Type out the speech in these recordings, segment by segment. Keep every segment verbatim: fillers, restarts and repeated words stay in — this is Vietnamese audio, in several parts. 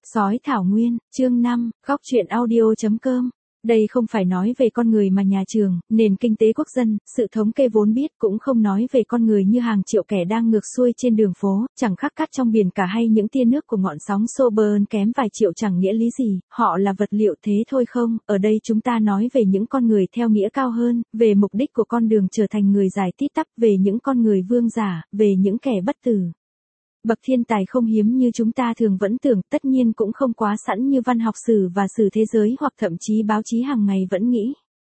Sói Thảo Nguyên, chương năm, góc truyện audio chấm com. Đây không phải nói về con người mà nhà trường, nền kinh tế quốc dân, sự thống kê vốn biết, cũng không nói về con người như hàng triệu kẻ đang ngược xuôi trên đường phố, chẳng khác cát trong biển cả hay những tia nước của ngọn sóng xô bờn kém vài triệu chẳng nghĩa lý gì, họ là vật liệu thế thôi không, ở đây chúng ta nói về những con người theo nghĩa cao hơn, về mục đích của con đường trở thành người giải tít tắp, về những con người vương giả, về những kẻ bất tử. Bậc thiên tài không hiếm như chúng ta thường vẫn tưởng, tất nhiên cũng không quá sẵn như văn học sử và sử thế giới hoặc thậm chí báo chí hàng ngày vẫn nghĩ.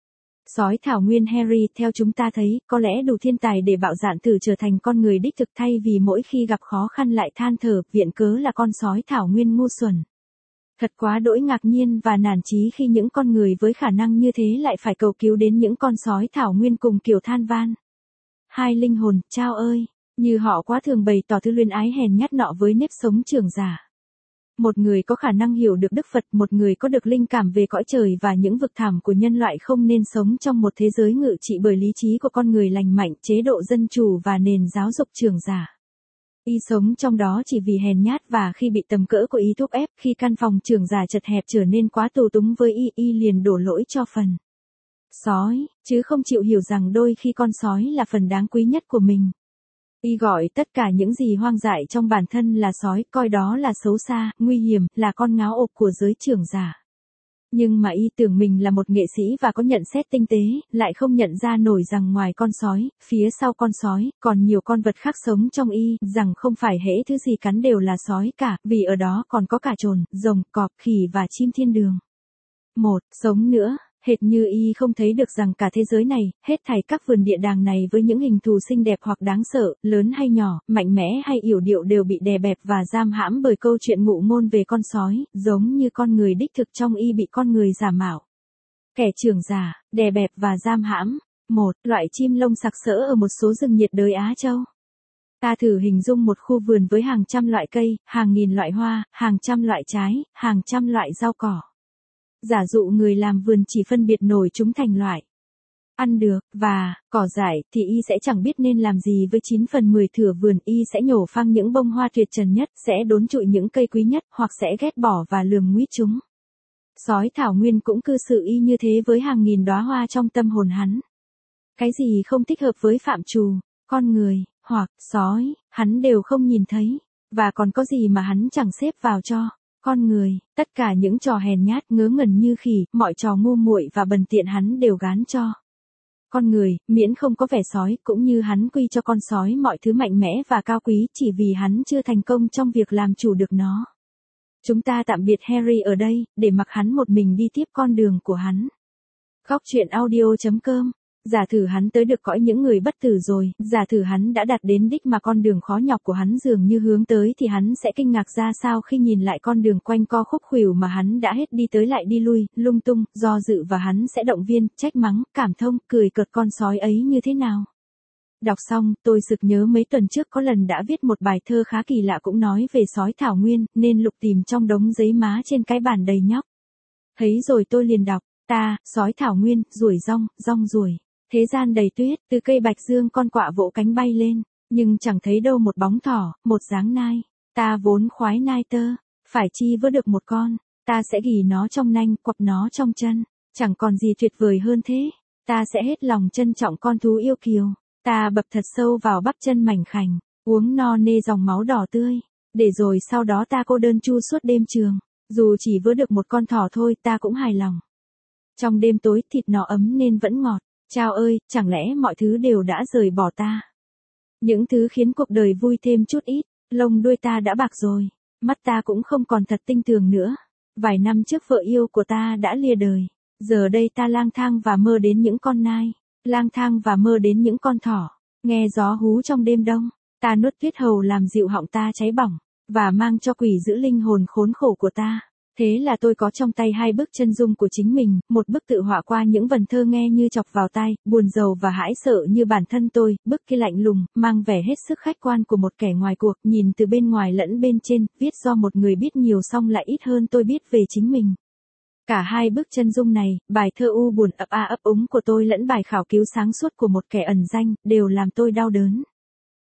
Sói Thảo Nguyên Harry theo chúng ta thấy, có lẽ đủ thiên tài để bạo dạn thử trở thành con người đích thực thay vì mỗi khi gặp khó khăn lại than thở, viện cớ là con sói Thảo Nguyên ngu xuẩn. Thật quá đỗi ngạc nhiên và nản chí khi những con người với khả năng như thế lại phải cầu cứu đến những con sói Thảo Nguyên cùng kiểu than van. Hai linh hồn, chao ơi! Như họ quá thường bày tỏ thứ luyến ái hèn nhát nọ với nếp sống trưởng giả. Một người có khả năng hiểu được Đức Phật, một người có được linh cảm về cõi trời và những vực thẳm của nhân loại không nên sống trong một thế giới ngự trị bởi lý trí của con người lành mạnh, chế độ dân chủ và nền giáo dục trưởng giả. Y sống trong đó chỉ vì hèn nhát và khi bị tầm cỡ của y thúc ép, khi căn phòng trưởng giả chật hẹp trở nên quá tù túng với y, y liền đổ lỗi cho phần sói, chứ không chịu hiểu rằng đôi khi con sói là phần đáng quý nhất của mình. Y gọi tất cả những gì hoang dại trong bản thân là sói, coi đó là xấu xa, nguy hiểm, là con ngáo ộp của giới trưởng giả. Nhưng mà y tưởng mình là một nghệ sĩ và có nhận xét tinh tế, lại không nhận ra nổi rằng ngoài con sói, phía sau con sói, còn nhiều con vật khác sống trong y, rằng không phải hễ thứ gì cắn đều là sói cả, vì ở đó còn có cả trồn, rồng, cọp, khỉ và chim thiên đường. Một, sống nữa. Hệt như y không thấy được rằng cả thế giới này, hết thảy các vườn địa đàng này với những hình thù xinh đẹp hoặc đáng sợ, lớn hay nhỏ, mạnh mẽ hay yểu điệu đều bị đè bẹp và giam hãm bởi câu chuyện ngụ ngôn về con sói, giống như con người đích thực trong y bị con người giả mạo. Kẻ trưởng giả, đè bẹp và giam hãm. Một, loại chim lông sặc sỡ ở một số rừng nhiệt đới Á Châu. Ta thử hình dung một khu vườn với hàng trăm loại cây, hàng nghìn loại hoa, hàng trăm loại trái, hàng trăm loại rau cỏ. Giả dụ người làm vườn chỉ phân biệt nổi chúng thành loại ăn được, và, cỏ dại, thì y sẽ chẳng biết nên làm gì với chín phần mười thửa vườn, y sẽ nhổ phăng những bông hoa tuyệt trần nhất, sẽ đốn trụi những cây quý nhất, hoặc sẽ ghét bỏ và lườm nguýt chúng. Sói Thảo Nguyên cũng cư xử y như thế với hàng nghìn đóa hoa trong tâm hồn hắn. Cái gì không thích hợp với phạm trù, con người, hoặc sói, hắn đều không nhìn thấy, và còn có gì mà hắn chẳng xếp vào cho con người, tất cả những trò hèn nhát ngớ ngẩn như khỉ, mọi trò ngu muội và bần tiện hắn đều gán cho con người, miễn không có vẻ sói, cũng như hắn quy cho con sói mọi thứ mạnh mẽ và cao quý chỉ vì hắn chưa thành công trong việc làm chủ được nó. Chúng ta tạm biệt Harry ở đây, để mặc hắn một mình đi tiếp con đường của hắn. Góc truyện audio chấm com. Giả thử hắn tới được cõi những người bất tử rồi, giả thử hắn đã đạt đến đích mà con đường khó nhọc của hắn dường như hướng tới thì hắn sẽ kinh ngạc ra sao khi nhìn lại con đường quanh co khúc khuỷu mà hắn đã hết đi tới lại đi lui, lung tung, do dự và hắn sẽ động viên, trách mắng, cảm thông, cười cợt con sói ấy như thế nào. Đọc xong, tôi sực nhớ mấy tuần trước có lần đã viết một bài thơ khá kỳ lạ cũng nói về sói Thảo Nguyên, nên lục tìm trong đống giấy má trên cái bàn đầy nhóc. Thấy rồi tôi liền đọc, ta, sói Thảo Nguyên, ruổi rong, rong ruổi. Thế gian đầy tuyết, từ cây bạch dương con quạ vỗ cánh bay lên, nhưng chẳng thấy đâu một bóng thỏ, một dáng nai. Ta vốn khoái nai tơ, phải chi vớ được một con, ta sẽ ghì nó trong nanh, quặp nó trong chân, chẳng còn gì tuyệt vời hơn thế. Ta sẽ hết lòng trân trọng con thú yêu kiều, ta bập thật sâu vào bắp chân mảnh khảnh, uống no nê dòng máu đỏ tươi, để rồi sau đó ta cô đơn chu suốt đêm trường, dù chỉ vớ được một con thỏ thôi ta cũng hài lòng. Trong đêm tối thịt nó ấm nên vẫn ngọt. Chao ơi, chẳng lẽ mọi thứ đều đã rời bỏ ta? Những thứ khiến cuộc đời vui thêm chút ít, lông đuôi ta đã bạc rồi, mắt ta cũng không còn thật tinh tường nữa. Vài năm trước vợ yêu của ta đã lìa đời, giờ đây ta lang thang và mơ đến những con nai, lang thang và mơ đến những con thỏ, nghe gió hú trong đêm đông, ta nuốt tuyết hầu làm dịu họng ta cháy bỏng, và mang cho quỷ giữ linh hồn khốn khổ của ta. Thế là tôi có trong tay hai bức chân dung của chính mình, một bức tự họa qua những vần thơ nghe như chọc vào tai, buồn rầu và hãi sợ như bản thân tôi, bức kia lạnh lùng, mang vẻ hết sức khách quan của một kẻ ngoài cuộc, nhìn từ bên ngoài lẫn bên trên, viết do một người biết nhiều song lại ít hơn tôi biết về chính mình. Cả hai bức chân dung này, bài thơ u buồn ấp a ấp úng của tôi lẫn bài khảo cứu sáng suốt của một kẻ ẩn danh, đều làm tôi đau đớn.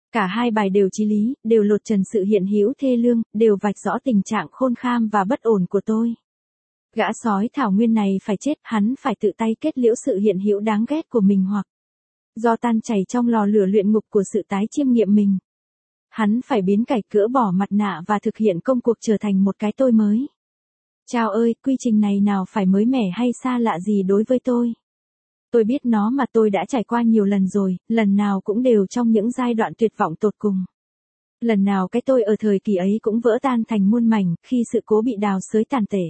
Cả hai bài đều chí lý, đều lột trần sự hiện hữu thê lương, đều vạch rõ tình trạng khôn khan và bất ổn của tôi. Gã sói thảo nguyên này phải chết, hắn phải tự tay kết liễu sự hiện hữu đáng ghét của mình hoặc do tan chảy trong lò lửa luyện ngục của sự tái chiêm nghiệm mình. Hắn phải biến cải cỡ bỏ mặt nạ và thực hiện công cuộc trở thành một cái tôi mới. Chao ơi, quy trình này nào phải mới mẻ hay xa lạ gì đối với tôi. Tôi biết nó mà tôi đã trải qua nhiều lần rồi, lần nào cũng đều trong những giai đoạn tuyệt vọng tột cùng. Lần nào cái tôi ở thời kỳ ấy cũng vỡ tan thành muôn mảnh, khi sự cố bị đào xới tàn tệ.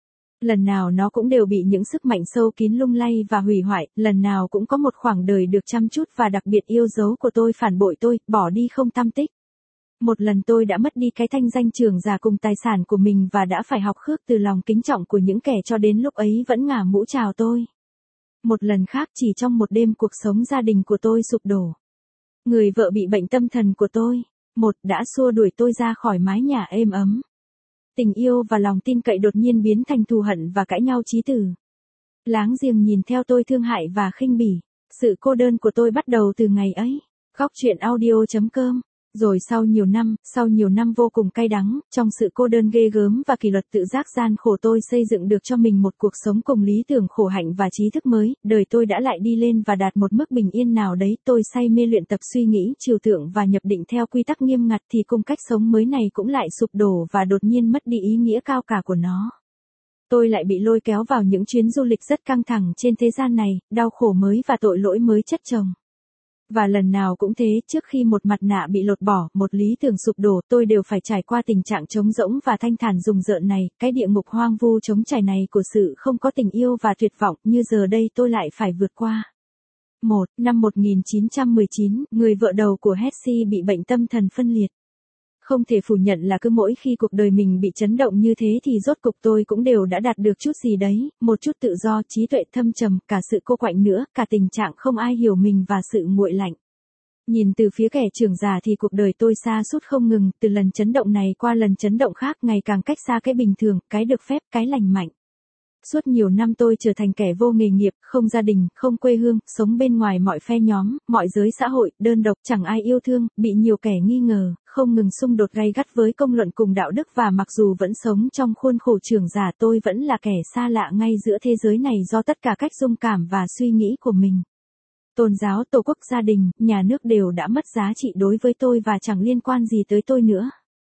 Lần nào nó cũng đều bị những sức mạnh sâu kín lung lay và hủy hoại, lần nào cũng có một khoảng đời được chăm chút và đặc biệt yêu dấu của tôi phản bội tôi, bỏ đi không tăm tích. Một lần tôi đã mất đi cái thanh danh trưởng giả cùng tài sản của mình và đã phải học khước từ lòng kính trọng của những kẻ cho đến lúc ấy vẫn ngả mũ chào tôi. Một lần khác chỉ trong một đêm cuộc sống gia đình của tôi sụp đổ. Người vợ bị bệnh tâm thần của tôi, một đã xua đuổi tôi ra khỏi mái nhà êm ấm. Tình yêu và lòng tin cậy đột nhiên biến thành thù hận và cãi nhau chí tử. Láng giềng nhìn theo tôi thương hại và khinh bỉ. Sự cô đơn của tôi bắt đầu từ ngày ấy. Góc truyện audio chấm com. Rồi sau nhiều năm, sau nhiều năm vô cùng cay đắng, trong sự cô đơn ghê gớm và kỷ luật tự giác gian khổ tôi xây dựng được cho mình một cuộc sống cùng lý tưởng khổ hạnh và trí thức mới, đời tôi đã lại đi lên và đạt một mức bình yên nào đấy, tôi say mê luyện tập suy nghĩ, trừu tượng và nhập định theo quy tắc nghiêm ngặt thì cùng cách sống mới này cũng lại sụp đổ và đột nhiên mất đi ý nghĩa cao cả của nó. Tôi lại bị lôi kéo vào những chuyến du lịch rất căng thẳng trên thế gian này, đau khổ mới và tội lỗi mới chất chồng. Và lần nào cũng thế, trước khi một mặt nạ bị lột bỏ, một lý tưởng sụp đổ, tôi đều phải trải qua tình trạng trống rỗng và thanh thản rùng rợn này, cái địa ngục hoang vu trống trải này của sự không có tình yêu và tuyệt vọng, như giờ đây tôi lại phải vượt qua. một. Năm một nghìn chín trăm mười chín, người vợ đầu của Hetty bị bệnh tâm thần phân liệt. Không thể phủ nhận là cứ mỗi khi cuộc đời mình bị chấn động như thế thì rốt cục tôi cũng đều đã đạt được chút gì đấy, một chút tự do, trí tuệ thâm trầm, cả sự cô quạnh nữa, cả tình trạng không ai hiểu mình và sự nguội lạnh. Nhìn từ phía kẻ trưởng giả thì cuộc đời tôi sa sút không ngừng, từ lần chấn động này qua lần chấn động khác, ngày càng cách xa cái bình thường, cái được phép, cái lành mạnh. Suốt nhiều năm tôi trở thành kẻ vô nghề nghiệp, không gia đình, không quê hương, sống bên ngoài mọi phe nhóm, mọi giới xã hội, đơn độc, chẳng ai yêu thương, bị nhiều kẻ nghi ngờ, không ngừng xung đột gay gắt với công luận cùng đạo đức và mặc dù vẫn sống trong khuôn khổ trưởng giả tôi vẫn là kẻ xa lạ ngay giữa thế giới này do tất cả cách dung cảm và suy nghĩ của mình. Tôn giáo, tổ quốc, gia đình, nhà nước đều đã mất giá trị đối với tôi và chẳng liên quan gì tới tôi nữa.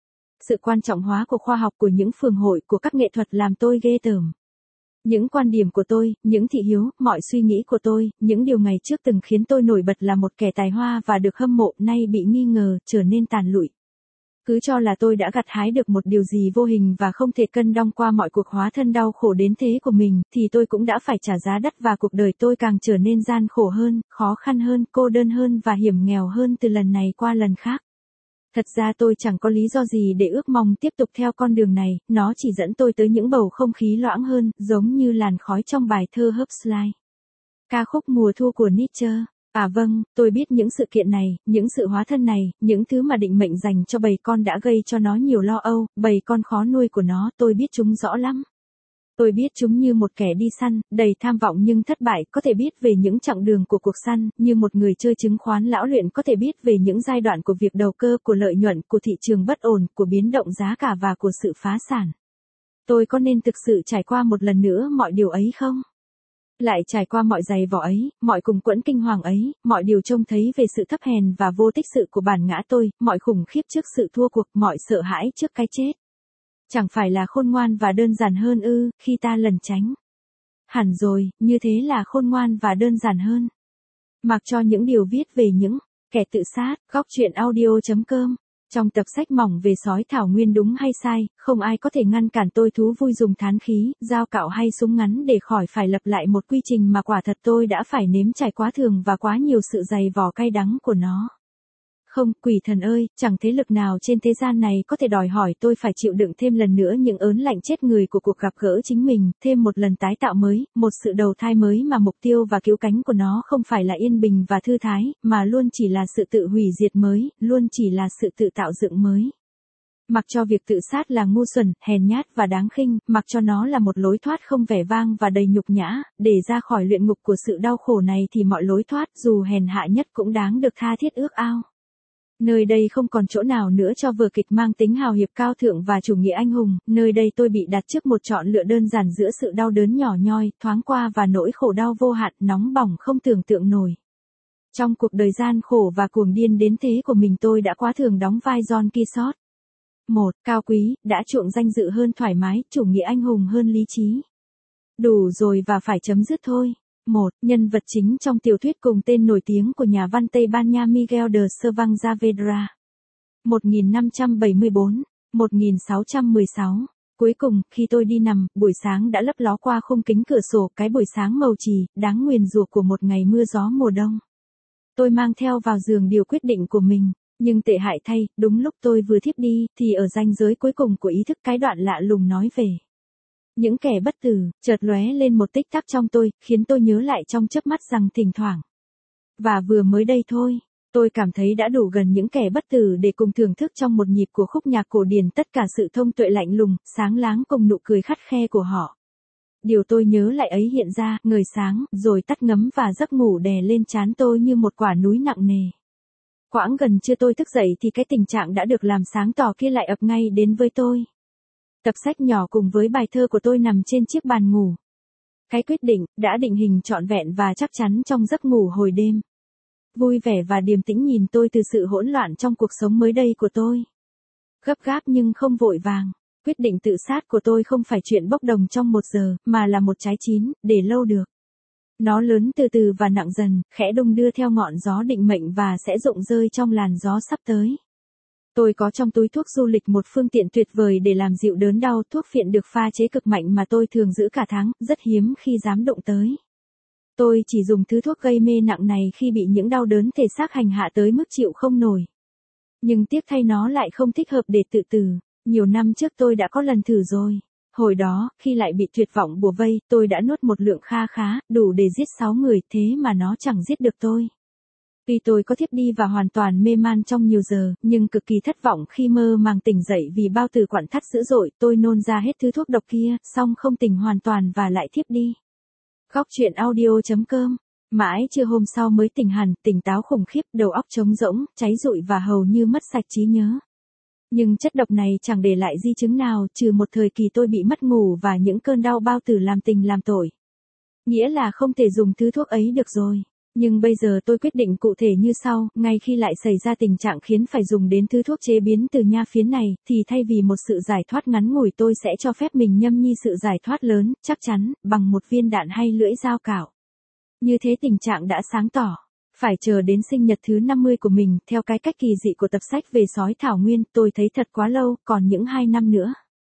Sự quan trọng hóa của khoa học, của những phường hội, của các nghệ thuật làm tôi ghê tởm. Những quan điểm của tôi, những thị hiếu, mọi suy nghĩ của tôi, những điều ngày trước từng khiến tôi nổi bật là một kẻ tài hoa và được hâm mộ, nay bị nghi ngờ, trở nên tàn lụi. Cứ cho là tôi đã gặt hái được một điều gì vô hình và không thể cân đong qua mọi cuộc hóa thân đau khổ đến thế của mình, thì tôi cũng đã phải trả giá đắt và cuộc đời tôi càng trở nên gian khổ hơn, khó khăn hơn, cô đơn hơn và hiểm nghèo hơn từ lần này qua lần khác. Thật ra tôi chẳng có lý do gì để ước mong tiếp tục theo con đường này, nó chỉ dẫn tôi tới những bầu không khí loãng hơn, giống như làn khói trong bài thơ Herbstline. Ca khúc Mùa thu của Nietzsche. À vâng, tôi biết những sự kiện này, những sự hóa thân này, những thứ mà định mệnh dành cho bầy con đã gây cho nó nhiều lo âu, bầy con khó nuôi của nó, tôi biết chúng rõ lắm. Tôi biết chúng như một kẻ đi săn, đầy tham vọng nhưng thất bại, có thể biết về những chặng đường của cuộc săn, như một người chơi chứng khoán lão luyện có thể biết về những giai đoạn của việc đầu cơ, của lợi nhuận, của thị trường bất ổn, của biến động giá cả và của sự phá sản. Tôi có nên thực sự trải qua một lần nữa mọi điều ấy không? Lại trải qua mọi giày vò ấy, mọi cùng quẫn kinh hoàng ấy, mọi điều trông thấy về sự thấp hèn và vô tích sự của bản ngã tôi, mọi khủng khiếp trước sự thua cuộc, mọi sợ hãi trước cái chết. Chẳng phải là khôn ngoan và đơn giản hơn ư, khi ta lẩn tránh. Hẳn rồi, như thế là khôn ngoan và đơn giản hơn. Mặc cho những điều viết về những kẻ tự sát, góc truyện audio chấm com. Trong tập sách mỏng về sói thảo nguyên đúng hay sai, không ai có thể ngăn cản tôi thú vui dùng thán khí, dao cạo hay súng ngắn để khỏi phải lặp lại một quy trình mà quả thật tôi đã phải nếm trải quá thường và quá nhiều sự dày vò cay đắng của nó. Không, quỷ thần ơi, chẳng thế lực nào trên thế gian này có thể đòi hỏi tôi phải chịu đựng thêm lần nữa những ớn lạnh chết người của cuộc gặp gỡ chính mình, thêm một lần tái tạo mới, một sự đầu thai mới mà mục tiêu và cứu cánh của nó không phải là yên bình và thư thái, mà luôn chỉ là sự tự hủy diệt mới, luôn chỉ là sự tự tạo dựng mới. Mặc cho việc tự sát là ngu xuẩn, hèn nhát và đáng khinh, mặc cho nó là một lối thoát không vẻ vang và đầy nhục nhã, để ra khỏi luyện ngục của sự đau khổ này thì mọi lối thoát dù hèn hạ nhất cũng đáng được tha thiết ước ao. Nơi đây không còn chỗ nào nữa cho vở kịch mang tính hào hiệp cao thượng và chủ nghĩa anh hùng, nơi đây tôi bị đặt trước một chọn lựa đơn giản giữa sự đau đớn nhỏ nhoi, thoáng qua và nỗi khổ đau vô hạn, nóng bỏng không tưởng tượng nổi. Trong cuộc đời gian khổ và cuồng điên đến thế của mình tôi đã quá thường đóng vai Don Quixote. Một, cao quý, đã chuộng danh dự hơn thoải mái, chủ nghĩa anh hùng hơn lý trí. Đủ rồi và phải chấm dứt thôi. Một, nhân vật chính trong tiểu thuyết cùng tên nổi tiếng của nhà văn Tây Ban Nha Miguel de Cervantes Saavedra. một nghìn năm trăm bảy mươi bốn đến một nghìn sáu trăm mười sáu. Cuối cùng, khi tôi đi nằm, buổi sáng đã lấp ló qua khung kính cửa sổ, cái buổi sáng màu trì, đáng nguyền rủa của một ngày mưa gió mùa đông. Tôi mang theo vào giường điều quyết định của mình, nhưng tệ hại thay, đúng lúc tôi vừa thiếp đi, thì ở ranh giới cuối cùng của ý thức cái đoạn lạ lùng nói về những kẻ bất tử, chợt lóe lên một tích tắc trong tôi, khiến tôi nhớ lại trong chớp mắt rằng thỉnh thoảng. Và vừa mới đây thôi, tôi cảm thấy đã đủ gần những kẻ bất tử để cùng thưởng thức trong một nhịp của khúc nhạc cổ điển tất cả sự thông tuệ lạnh lùng, sáng láng cùng nụ cười khắt khe của họ. Điều tôi nhớ lại ấy hiện ra, ngời sáng, rồi tắt ngấm và giấc ngủ đè lên trán tôi như một quả núi nặng nề. Quãng gần chưa tôi thức dậy thì cái tình trạng đã được làm sáng tỏ kia lại ập ngay đến với tôi. Tập sách nhỏ cùng với bài thơ của tôi nằm trên chiếc bàn ngủ. Cái quyết định, đã định hình trọn vẹn và chắc chắn trong giấc ngủ hồi đêm. Vui vẻ và điềm tĩnh nhìn tôi từ sự hỗn loạn trong cuộc sống mới đây của tôi. Gấp gáp nhưng không vội vàng. Quyết định tự sát của tôi không phải chuyện bốc đồng trong một giờ, mà là một trái chín, để lâu được. Nó lớn từ từ và nặng dần, khẽ đung đưa theo ngọn gió định mệnh và sẽ rụng rơi trong làn gió sắp tới. Tôi có trong túi thuốc du lịch một phương tiện tuyệt vời để làm dịu đớn đau, thuốc phiện được pha chế cực mạnh mà tôi thường giữ cả tháng, rất hiếm khi dám đụng tới. Tôi chỉ dùng thứ thuốc gây mê nặng này khi bị những đau đớn thể xác hành hạ tới mức chịu không nổi. Nhưng tiếc thay nó lại không thích hợp để tự tử. Nhiều năm trước tôi đã có lần thử rồi. Hồi đó, khi lại bị tuyệt vọng bủa vây, tôi đã nuốt một lượng kha khá, đủ để giết sáu người, thế mà nó chẳng giết được tôi. Tuy tôi có thiếp đi và hoàn toàn mê man trong nhiều giờ, nhưng cực kỳ thất vọng khi mơ màng tỉnh dậy vì bao tử quặn thắt dữ dội, tôi nôn ra hết thứ thuốc độc kia, xong không tỉnh hoàn toàn và lại thiếp đi. Góc truyện audio chấm com. Mãi trưa hôm sau mới tỉnh hẳn, tỉnh táo khủng khiếp, đầu óc trống rỗng, cháy rụi và hầu như mất sạch trí nhớ. Nhưng chất độc này chẳng để lại di chứng nào, trừ một thời kỳ tôi bị mất ngủ và những cơn đau bao tử làm tình làm tội. Nghĩa là không thể dùng thứ thuốc ấy được rồi. Nhưng bây giờ tôi quyết định cụ thể như sau, ngay khi lại xảy ra tình trạng khiến phải dùng đến thứ thuốc chế biến từ nha phiến này, thì thay vì một sự giải thoát ngắn ngủi tôi sẽ cho phép mình nhâm nhi sự giải thoát lớn, chắc chắn, bằng một viên đạn hay lưỡi dao cạo. Như thế tình trạng đã sáng tỏ. Phải chờ đến sinh nhật thứ năm mươi của mình, theo cái cách kỳ dị của tập sách về sói thảo nguyên, tôi thấy thật quá lâu, còn những hai năm nữa.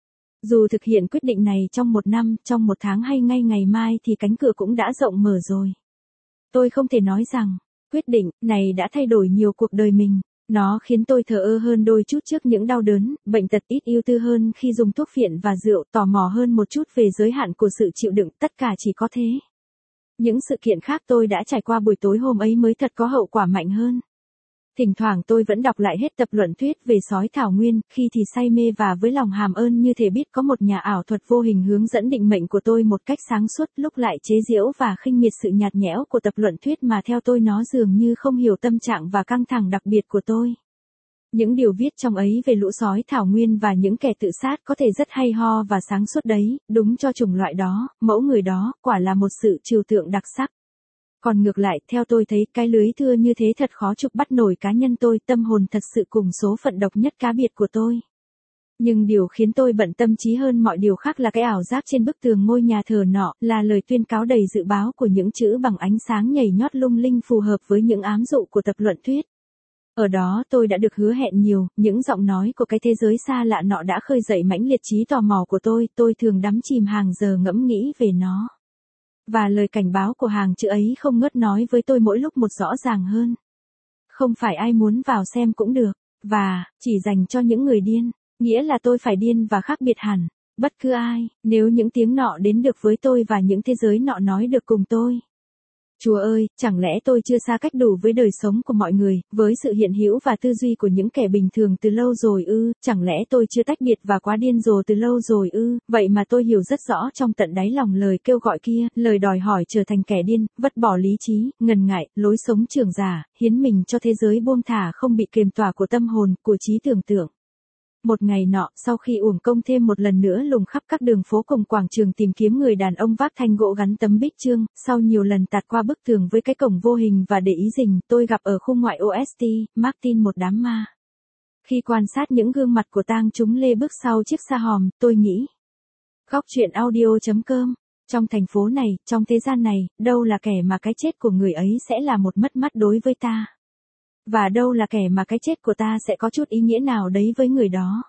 Dù thực hiện quyết định này trong một năm, trong một tháng hay ngay ngày mai thì cánh cửa cũng đã rộng mở rồi. Tôi không thể nói rằng, quyết định này đã thay đổi nhiều cuộc đời mình. Nó khiến tôi thờ ơ hơn đôi chút trước những đau đớn, bệnh tật, ít ưu tư hơn khi dùng thuốc phiện và rượu, tò mò hơn một chút về giới hạn của sự chịu đựng, tất cả chỉ có thế. Những sự kiện khác tôi đã trải qua buổi tối hôm ấy mới thật có hậu quả mạnh hơn. Thỉnh thoảng tôi vẫn đọc lại hết tập luận thuyết về sói thảo nguyên, khi thì say mê và với lòng hàm ơn như thể biết có một nhà ảo thuật vô hình hướng dẫn định mệnh của tôi một cách sáng suốt, lúc lại chế giễu và khinh miệt sự nhạt nhẽo của tập luận thuyết mà theo tôi nó dường như không hiểu tâm trạng và căng thẳng đặc biệt của tôi. Những điều viết trong ấy về lũ sói thảo nguyên và những kẻ tự sát có thể rất hay ho và sáng suốt đấy, đúng cho chủng loại đó, mẫu người đó, quả là một sự trừu tượng đặc sắc. Còn ngược lại, theo tôi thấy, cái lưới thưa như thế thật khó chụp bắt nổi cá nhân tôi, tâm hồn thật sự cùng số phận độc nhất cá biệt của tôi. Nhưng điều khiến tôi bận tâm trí hơn mọi điều khác là cái ảo giác trên bức tường ngôi nhà thờ nọ, là lời tuyên cáo đầy dự báo của những chữ bằng ánh sáng nhảy nhót lung linh phù hợp với những ám dụ của tập luận thuyết. Ở đó tôi đã được hứa hẹn nhiều, những giọng nói của cái thế giới xa lạ nọ đã khơi dậy mãnh liệt trí tò mò của tôi, tôi thường đắm chìm hàng giờ ngẫm nghĩ về nó. Và lời cảnh báo của hàng chữ ấy không ngớt nói với tôi mỗi lúc một rõ ràng hơn. Không phải ai muốn vào xem cũng được, và, chỉ dành cho những người điên, nghĩa là tôi phải điên và khác biệt hẳn, bất cứ ai, nếu những tiếng nọ đến được với tôi và những thế giới nọ nói được cùng tôi. Chúa ơi, chẳng lẽ tôi chưa xa cách đủ với đời sống của mọi người, với sự hiện hữu và tư duy của những kẻ bình thường từ lâu rồi ư, chẳng lẽ tôi chưa tách biệt và quá điên rồ từ lâu rồi ư, vậy mà tôi hiểu rất rõ trong tận đáy lòng lời kêu gọi kia, lời đòi hỏi trở thành kẻ điên, vứt bỏ lý trí, ngần ngại, lối sống trưởng giả, hiến mình cho thế giới buông thả không bị kềm tỏa của tâm hồn, của trí tưởng tượng. Một ngày nọ, sau khi uổng công thêm một lần nữa lùng khắp các đường phố cùng quảng trường tìm kiếm người đàn ông vác thanh gỗ gắn tấm bích chương, sau nhiều lần tạt qua bức tường với cái cổng vô hình và để ý rình, tôi gặp ở khu ngoại ô ét tê, Martin một đám ma. Khi quan sát những gương mặt của tang chúng lê bước sau chiếc xa hòm, tôi nghĩ. Góc truyện audio chấm com. Trong thành phố này, trong thế gian này, đâu là kẻ mà cái chết của người ấy sẽ là một mất mát đối với ta? Và đâu là kẻ mà cái chết của ta sẽ có chút ý nghĩa nào đấy với người đó?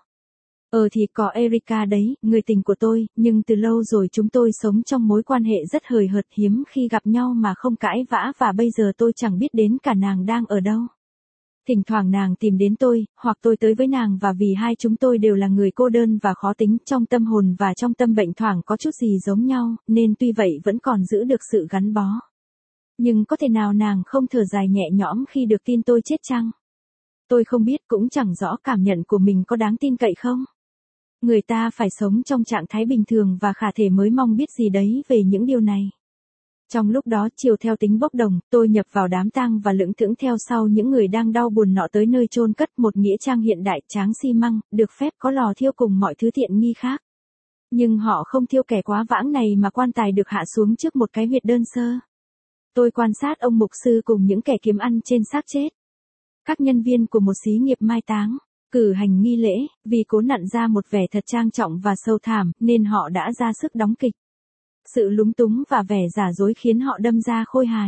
Ờ thì có Erica đấy, người tình của tôi, nhưng từ lâu rồi chúng tôi sống trong mối quan hệ rất hời hợt, hiếm khi gặp nhau mà không cãi vã, và bây giờ tôi chẳng biết đến cả nàng đang ở đâu. Thỉnh thoảng nàng tìm đến tôi, hoặc tôi tới với nàng, và vì hai chúng tôi đều là người cô đơn và khó tính, trong tâm hồn và trong tâm bệnh thoảng có chút gì giống nhau, nên tuy vậy vẫn còn giữ được sự gắn bó. Nhưng có thể nào nàng không thở dài nhẹ nhõm khi được tin tôi chết chăng? Tôi không biết, cũng chẳng rõ cảm nhận của mình có đáng tin cậy không. Người ta phải sống trong trạng thái bình thường và khả thể mới mong biết gì đấy về những điều này. Trong lúc đó, chiều theo tính bốc đồng, tôi nhập vào đám tang và lững thững theo sau những người đang đau buồn nọ tới nơi chôn cất, một nghĩa trang hiện đại, tráng xi măng, được phép có lò thiêu cùng mọi thứ tiện nghi khác. Nhưng họ không thiêu kẻ quá vãng này mà quan tài được hạ xuống trước một cái huyệt đơn sơ. Tôi quan sát ông mục sư cùng những kẻ kiếm ăn trên xác chết. Các nhân viên của một xí nghiệp mai táng, cử hành nghi lễ, vì cố nặn ra một vẻ thật trang trọng và sâu thẳm, nên họ đã ra sức đóng kịch. Sự lúng túng và vẻ giả dối khiến họ đâm ra khôi hài.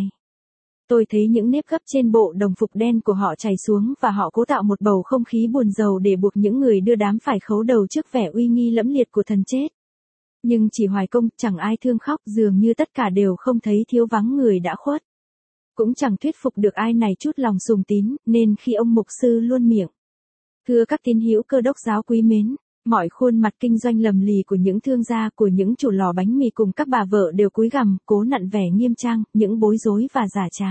Tôi thấy những nếp gấp trên bộ đồng phục đen của họ chảy xuống, và họ cố tạo một bầu không khí buồn rầu để buộc những người đưa đám phải khấu đầu trước vẻ uy nghi lẫm liệt của thần chết. Nhưng chỉ hoài công, chẳng ai thương khóc, dường như tất cả đều không thấy thiếu vắng người đã khuất. Cũng chẳng thuyết phục được ai này chút lòng sùng tín, nên khi ông mục sư luôn miệng. Thưa các tín hữu Cơ Đốc giáo quý mến, mọi khuôn mặt kinh doanh lầm lì của những thương gia, của những chủ lò bánh mì cùng các bà vợ đều cúi gằm, cố nặn vẻ nghiêm trang, những bối rối và giả trá.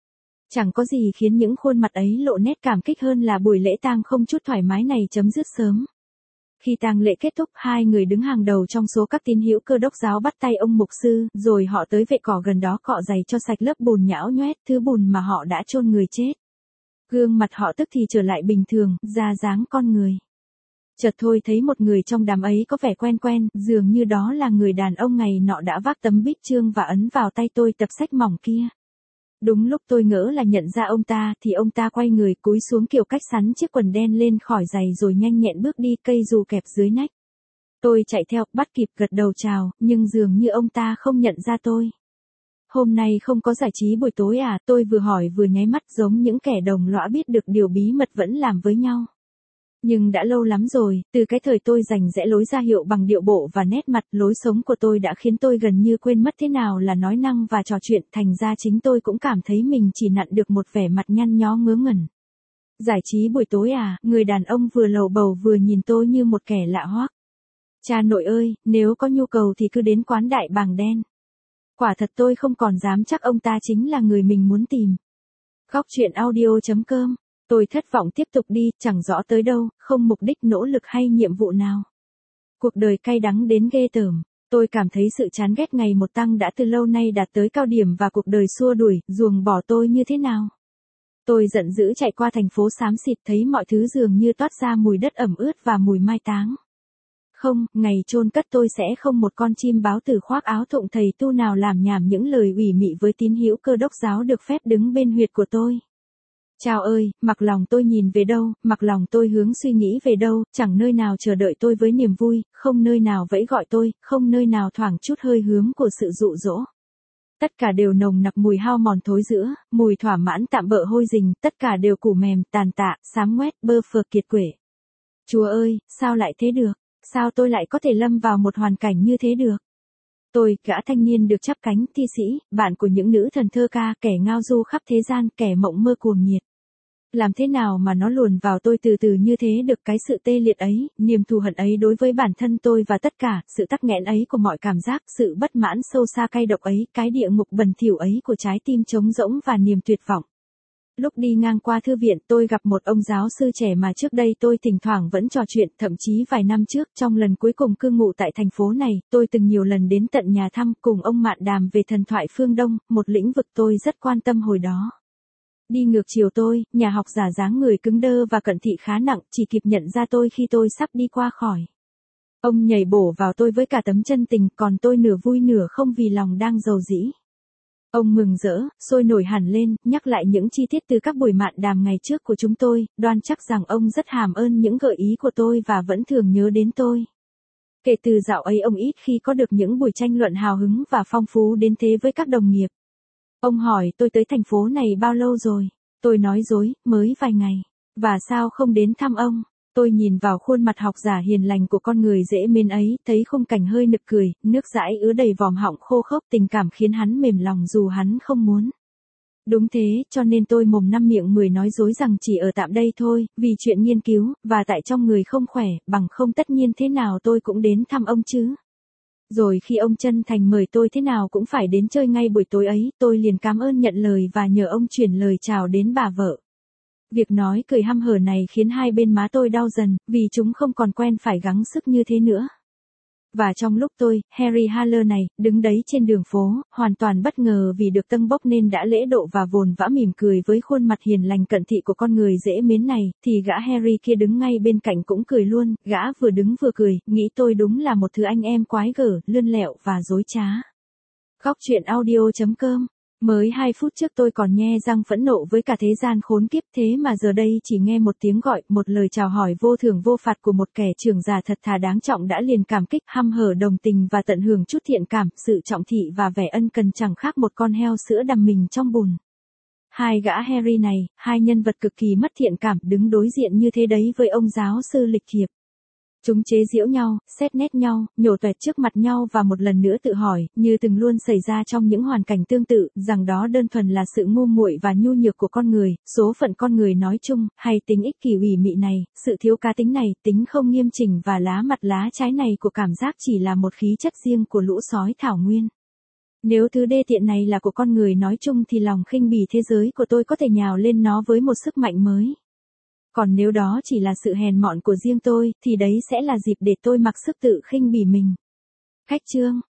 Chẳng có gì khiến những khuôn mặt ấy lộ nét cảm kích hơn là buổi lễ tang không chút thoải mái này chấm dứt sớm. Khi tang lễ kết thúc, hai người đứng hàng đầu trong số các tín hữu Cơ Đốc giáo bắt tay ông mục sư, rồi họ tới vệ cỏ gần đó cọ giày cho sạch lớp bùn nhão nhoét, thứ bùn mà họ đã chôn người chết. Gương mặt họ tức thì trở lại bình thường, ra dáng con người. Chợt thôi thấy một người trong đám ấy có vẻ quen quen, dường như đó là người đàn ông ngày nọ đã vác tấm bích chương và ấn vào tay tôi tập sách mỏng kia. Đúng lúc tôi ngỡ là nhận ra ông ta, thì ông ta quay người cúi xuống kiểu cách sắn chiếc quần đen lên khỏi giày rồi nhanh nhẹn bước đi, cây dù kẹp dưới nách. Tôi chạy theo, bắt kịp gật đầu chào, nhưng dường như ông ta không nhận ra tôi. Hôm nay không có giải trí buổi tối à? Tôi vừa hỏi vừa nháy mắt, giống những kẻ đồng lõa biết được điều bí mật vẫn làm với nhau. Nhưng đã lâu lắm rồi, từ cái thời tôi rành rẽ lối ra hiệu bằng điệu bộ và nét mặt, lối sống của tôi đã khiến tôi gần như quên mất thế nào là nói năng và trò chuyện, thành ra chính tôi cũng cảm thấy mình chỉ nặn được một vẻ mặt nhăn nhó ngớ ngẩn. Giải trí buổi tối à? Người đàn ông vừa lầu bầu vừa nhìn tôi như một kẻ lạ hoắc. Cha nội ơi, nếu có nhu cầu thì cứ đến quán Đại Bàng Đen. Quả thật tôi không còn dám chắc ông ta chính là người mình muốn tìm. Góc truyện audio chấm com. Tôi thất vọng tiếp tục đi, chẳng rõ tới đâu, không mục đích nỗ lực hay nhiệm vụ nào. Cuộc đời cay đắng đến ghê tởm. Tôi cảm thấy sự chán ghét ngày một tăng đã từ lâu nay đạt tới cao điểm, và cuộc đời xua đuổi, ruồng bỏ tôi như thế nào. Tôi giận dữ chạy qua thành phố xám xịt, thấy mọi thứ dường như toát ra mùi đất ẩm ướt và mùi mai táng. Không, ngày chôn cất tôi sẽ không một con chim báo tử khoác áo thụng thầy tu nào làm nhảm những lời ủy mị với tín hữu Cơ Đốc giáo được phép đứng bên huyệt của tôi. Chao ơi, mặc lòng tôi nhìn về đâu, mặc lòng tôi hướng suy nghĩ về đâu, chẳng nơi nào chờ đợi tôi với niềm vui, không nơi nào vẫy gọi tôi, không nơi nào thoảng chút hơi hướng của sự dụ dỗ. Tất cả đều nồng nặc mùi hao mòn thối rữa, mùi thỏa mãn tạm bợ hôi rình, tất cả đều củ mềm, tàn tạ, xám ngoét, bơ phờ kiệt quệ. Chúa ơi, sao lại thế được? Sao tôi lại có thể lâm vào một hoàn cảnh như thế được? Tôi, gã thanh niên được chắp cánh, thi sĩ, bạn của những nữ thần thơ ca, kẻ ngao du khắp thế gian, kẻ mộng mơ cuồng nhiệt. Làm thế nào mà nó luồn vào tôi từ từ như thế được, cái sự tê liệt ấy, niềm thù hận ấy đối với bản thân tôi và tất cả, sự tắc nghẽn ấy của mọi cảm giác, sự bất mãn sâu xa cay độc ấy, cái địa ngục bẩn thỉu ấy của trái tim trống rỗng và niềm tuyệt vọng. Lúc đi ngang qua thư viện tôi gặp một ông giáo sư trẻ mà trước đây tôi thỉnh thoảng vẫn trò chuyện, thậm chí vài năm trước trong lần cuối cùng cư ngụ tại thành phố này, tôi từng nhiều lần đến tận nhà thăm cùng ông mạn đàm về thần thoại phương Đông, một lĩnh vực tôi rất quan tâm hồi đó. Đi ngược chiều tôi, nhà học giả dáng người cứng đơ và cận thị khá nặng, chỉ kịp nhận ra tôi khi tôi sắp đi qua khỏi. Ông nhảy bổ vào tôi với cả tấm chân tình, còn tôi nửa vui nửa không vì lòng đang dầu dĩ. Ông mừng rỡ, sôi nổi hẳn lên, nhắc lại những chi tiết từ các buổi mạn đàm ngày trước của chúng tôi, đoan chắc rằng ông rất hàm ơn những gợi ý của tôi và vẫn thường nhớ đến tôi. Kể từ dạo ấy ông ít khi có được những buổi tranh luận hào hứng và phong phú đến thế với các đồng nghiệp. Ông hỏi tôi tới thành phố này bao lâu rồi? Tôi nói dối, mới vài ngày. Và sao không đến thăm ông? Tôi nhìn vào khuôn mặt học giả hiền lành của con người dễ mến ấy, thấy khung cảnh hơi nực cười, nước dãi ứa đầy vòm họng khô khốc, tình cảm khiến hắn mềm lòng dù hắn không muốn. Đúng thế, cho nên tôi mồm năm miệng mười nói dối rằng chỉ ở tạm đây thôi, vì chuyện nghiên cứu, và tại trong người không khỏe, bằng không tất nhiên thế nào tôi cũng đến thăm ông chứ. Rồi khi ông chân thành mời tôi thế nào cũng phải đến chơi ngay buổi tối ấy, tôi liền cảm ơn nhận lời và nhờ ông chuyển lời chào đến bà vợ. Việc nói cười hăm hở này khiến hai bên má tôi đau dần, vì chúng không còn quen phải gắng sức như thế nữa. Và trong lúc tôi, Harry Haller này, đứng đấy trên đường phố, hoàn toàn bất ngờ vì được tâng bốc nên đã lễ độ và vồn vã mỉm cười với khuôn mặt hiền lành cận thị của con người dễ mến này, thì gã Harry kia đứng ngay bên cạnh cũng cười luôn, gã vừa đứng vừa cười, nghĩ tôi đúng là một thứ anh em quái gở, lươn lẹo và dối trá. Góc truyện audio chấm com. Mới hai phút trước tôi còn nhe răng phẫn nộ với cả thế gian khốn kiếp, thế mà giờ đây chỉ nghe một tiếng gọi, một lời chào hỏi vô thưởng vô phạt của một kẻ trưởng giả thật thà đáng trọng đã liền cảm kích, hăm hở đồng tình và tận hưởng chút thiện cảm, sự trọng thị và vẻ ân cần chẳng khác một con heo sữa đằm mình trong bùn. Hai gã Harry này, hai nhân vật cực kỳ mất thiện cảm, đứng đối diện như thế đấy với ông giáo sư lịch thiệp. Chúng chế giễu nhau, xét nét nhau, nhổ toẹt trước mặt nhau và một lần nữa tự hỏi, như từng luôn xảy ra trong những hoàn cảnh tương tự, rằng đó đơn thuần là sự ngu muội và nhu nhược của con người, số phận con người nói chung, hay tính ích kỷ ủy mị này, sự thiếu cá tính này, tính không nghiêm chỉnh và lá mặt lá trái này của cảm giác chỉ là một khí chất riêng của lũ sói thảo nguyên. Nếu thứ đê tiện này là của con người nói chung thì lòng khinh bỉ thế giới của tôi có thể nhào lên nó với một sức mạnh mới. Còn nếu đó chỉ là sự hèn mọn của riêng tôi, thì đấy sẽ là dịp để tôi mặc sức tự khinh bỉ mình. Khách chương.